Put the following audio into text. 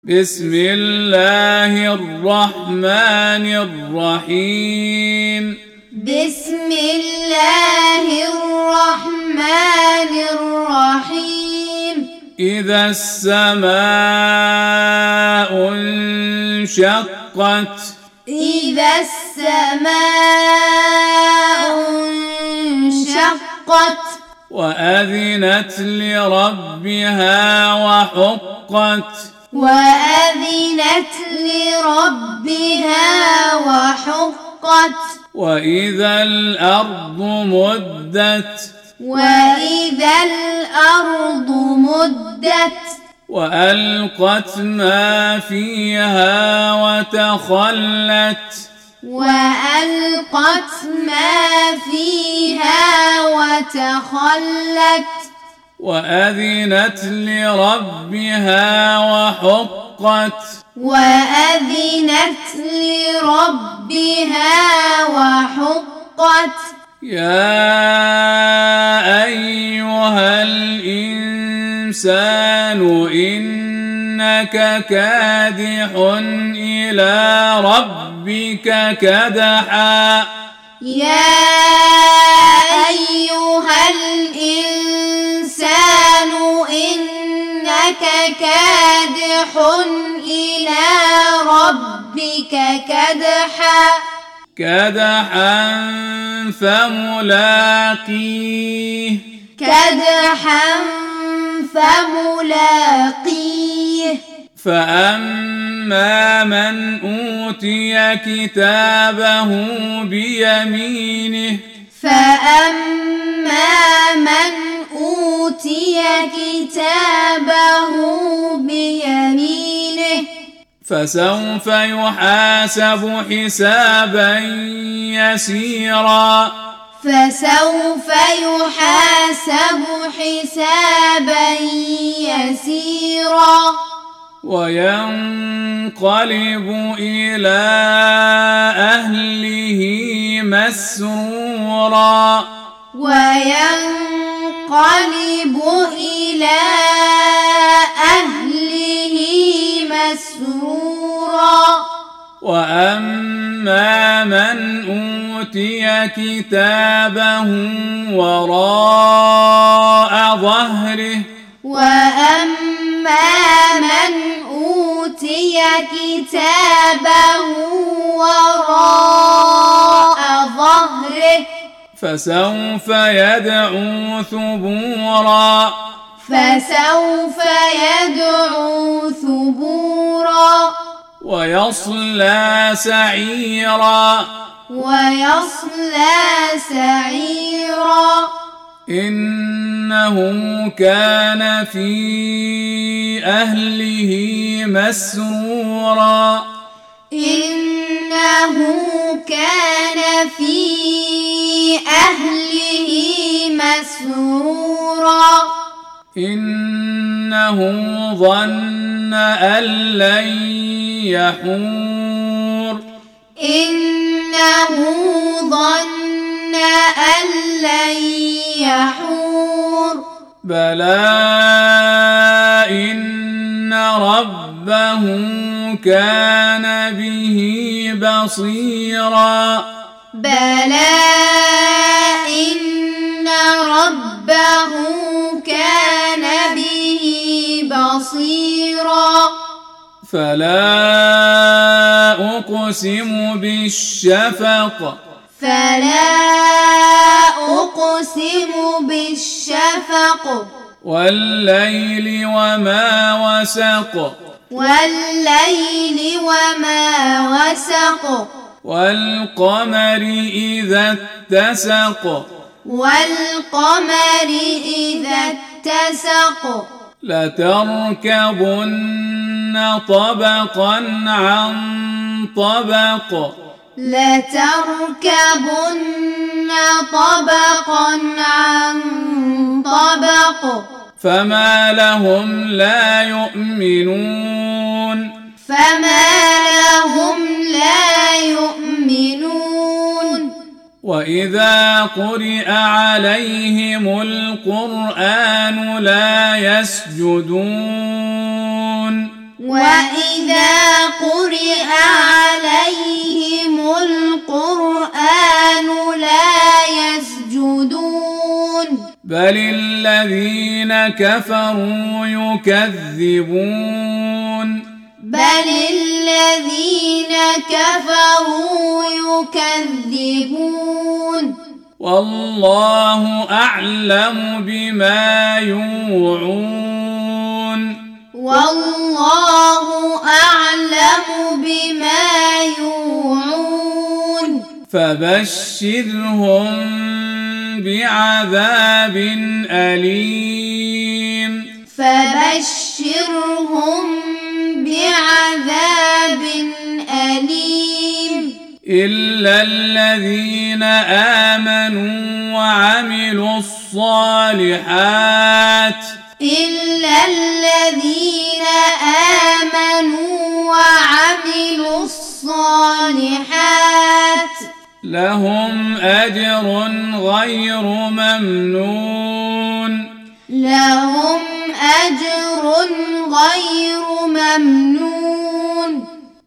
بسم الله الرحمن الرحيم. بسم الله الرحمن الرحيم. إذا السماء انشقت. إذا السماء انشقت. وأذنت لربها وحقت. وأذنت لربها وحقت. وإذا الأرض مدت. وإذا الأرض مدت. وألقت ما فيها وتخلت. وألقت ما فيها وتخلت. وأذنت لربها وحقت. وأذنت لربها وحقت. يا أيها الإنسان إنك كادح إلى ربك كدحا. يا أيها الإنسان إنك كادح إلى ربك كدحا فملاقيه. فأما من أوتي كتابه بيمينه. فأما من أوتي كتابه بيمينه فسوف يحاسب حسابا يسيرا. فسوف يحاسب حسابا يسيرا. وينقلب إلى أهله مسرورا. وينقلب إلى أهله مسرورا. وأما من أوتي كتابه وراء ظهره. وأما من أوتي كتابه وراء ظهره. فسوف يدعو ثبورا. فسوف يدعو ثبورا. ويصلى سعيرا. ويصلى سعيرا. إنه كان في أهله مسرورا. إنه كان في أهله مسرورا. إنه ظن أن لن يحور. إنه ظن أن لن يحور. بلى إن ربه كان به بصيرا. بلى إن ربه كان به بصيرا. فلا أقسم بالشفق. فلا أقسم بالشفق. والليل وما وسق. والليل وما وسق. والقمر إذا اتسق. والقمر إذا اتسق. لتركبن طبقا عن طبق. لتركبن طبقا عن طبق. فما لهم لا يؤمنون. فما لهم لا يؤمنون. وإذا قرئ عليهم القرآن لا يسجدون وإذا قرئ عليهم القرآن لا يسجدون بل الذين كفروا يكذبون والله أعلم بما يوعون فبشرهم بعذاب أليم إلا الذين آمنوا وعملوا الصالحات لهم أجر غير ممنون